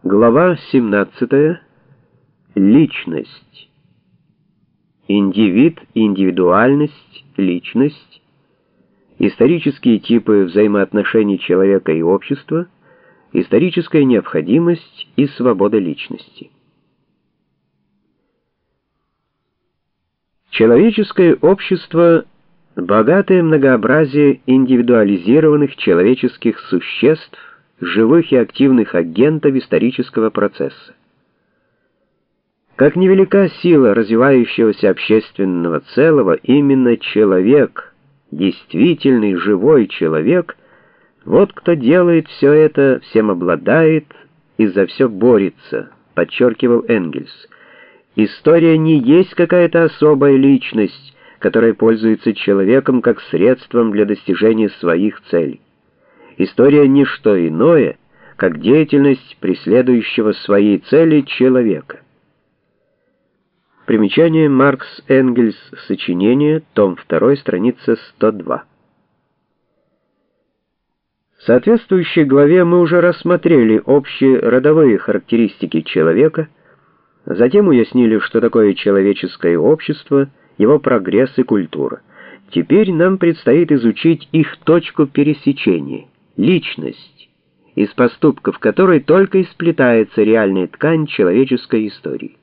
Глава 17. Личность. Индивид, индивидуальность, личность. Исторические типы взаимоотношений человека и общества. Историческая необходимость и свобода личности. Человеческое общество — богатое многообразие индивидуализированных человеческих существ, живых и активных агентов исторического процесса. Как невелика сила развивающегося общественного целого, именно человек, действительный живой человек, вот кто делает все это, всем обладает и за все борется, подчеркивал Энгельс. История не есть какая-то особая личность, которая пользуется человеком как средством для достижения своих целей. История — не что иное, как деятельность преследующего своей цели человека. Примечание Маркс Энгельс, сочинение, том 2, страница 102. В соответствующей главе мы уже рассмотрели общие родовые характеристики человека, затем уяснили, что такое человеческое общество, его прогресс и культура. Теперь нам предстоит изучить их точку пересечения. Личность, из поступков которой только и сплетается реальная ткань человеческой истории.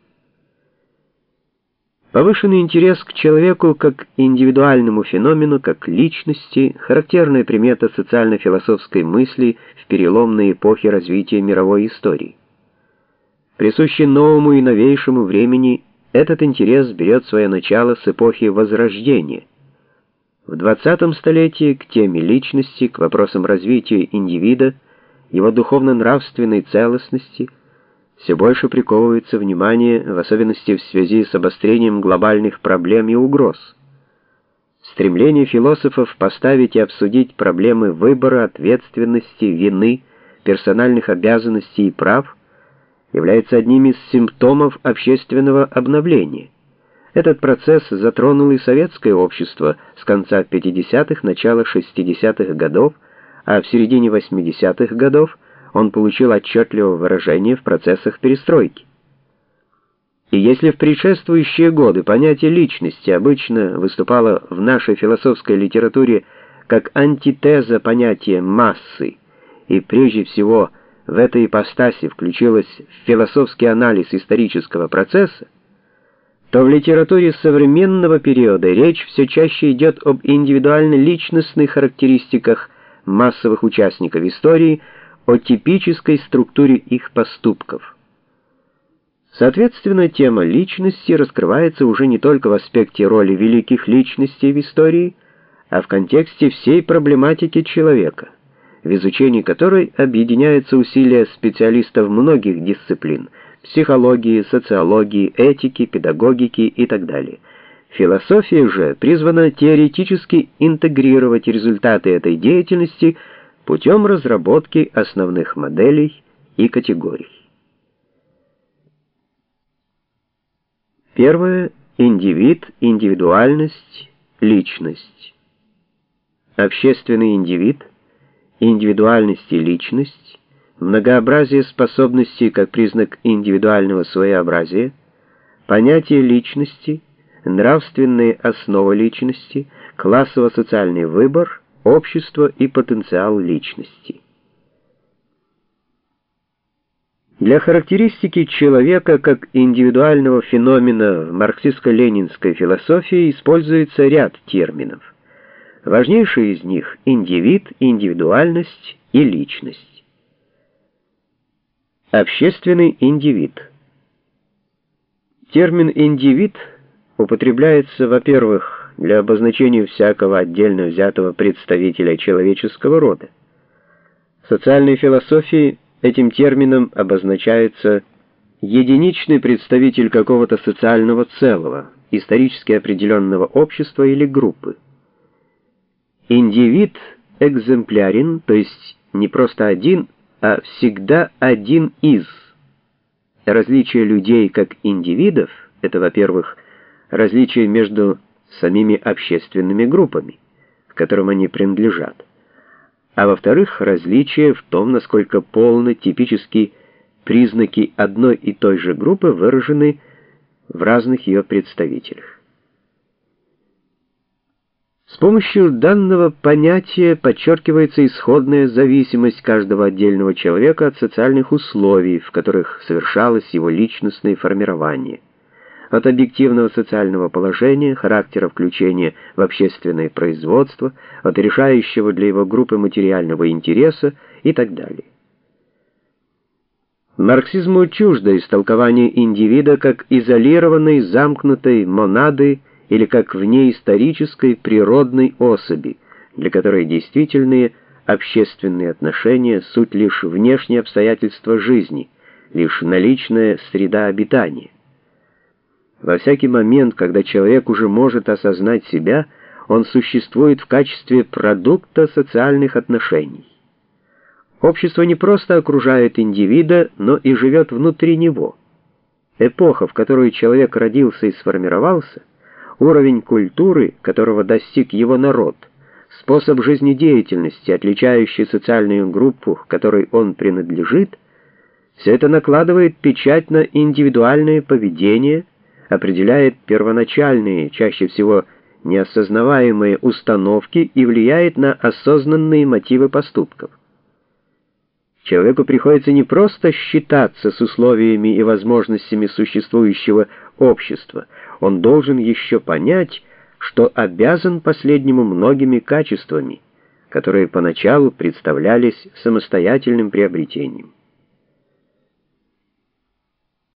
Повышенный интерес к человеку как индивидуальному феномену, как личности, характерная примета социально-философской мысли в переломной эпохе развития мировой истории. Присущий новому и новейшему времени, этот интерес берет свое начало с эпохи Возрождения. В 20 столетии к теме личности, к вопросам развития индивида, его духовно-нравственной целостности все больше приковывается внимание, в особенности в связи с обострением глобальных проблем и угроз. Стремление философов поставить и обсудить проблемы выбора, ответственности, вины, персональных обязанностей и прав является одним из симптомов общественного обновления. Этот процесс затронул и советское общество с конца 50-х, начала 60-х годов, а в середине 80-х годов он получил отчетливое выражение в процессах перестройки. И если в предшествующие годы понятие личности обычно выступало в нашей философской литературе как антитеза понятия массы, и прежде всего в этой ипостаси включилось в философский анализ исторического процесса, то в литературе современного периода речь все чаще идет об индивидуально-личностных характеристиках массовых участников истории, о типической структуре их поступков. Соответственно, тема личности раскрывается уже не только в аспекте роли великих личностей в истории, а в контексте всей проблематики человека, в изучении которой объединяются усилия специалистов многих дисциплин — психологии, социологии, этики, педагогики и так далее. Философия же призвана теоретически интегрировать результаты этой деятельности путем разработки основных моделей и категорий. Первое. Индивид, индивидуальность, личность. Общественный индивид, индивидуальность и личность, многообразие способностей как признак индивидуального своеобразия, понятие личности, нравственные основы личности, классово-социальный выбор, общество и потенциал личности. Для характеристики человека как индивидуального феномена в марксистско-ленинской философии используется ряд терминов. Важнейшие из них — индивид, индивидуальность и личность. Общественный индивид. Термин «индивид» употребляется, во-первых, для обозначения всякого отдельно взятого представителя человеческого рода. В социальной философии этим термином обозначается единичный представитель какого-то социального целого, исторически определенного общества или группы. Индивид экземплярен, то есть не просто один, а всегда один из. Различие людей как индивидов — это, во-первых, различие между самими общественными группами, к которым они принадлежат, а во-вторых, различие в том, насколько полно типически признаки одной и той же группы выражены в разных ее представителях. С помощью данного понятия подчеркивается исходная зависимость каждого отдельного человека от социальных условий, в которых совершалось его личностное формирование, от объективного социального положения, характера включения в общественное производство, от решающего для его группы материального интереса и так далее. Марксизму чуждо истолкование индивида как изолированной, замкнутой монады или как внеисторической природной особи, для которой действительные общественные отношения — суть лишь внешние обстоятельства жизни, лишь наличная среда обитания. Во всякий момент, когда человек уже может осознать себя, он существует в качестве продукта социальных отношений. Общество не просто окружает индивида, но и живет внутри него. Эпоха, в которой человек родился и сформировался, уровень культуры, которого достиг его народ, способ жизнедеятельности, отличающий социальную группу, к которой он принадлежит, все это накладывает печать на индивидуальное поведение, определяет первоначальные, чаще всего неосознаваемые установки и влияет на осознанные мотивы поступков. Человеку приходится не просто считаться с условиями и возможностями существующего общества, он должен еще понять, что обязан последнему многими качествами, которые поначалу представлялись самостоятельным приобретением.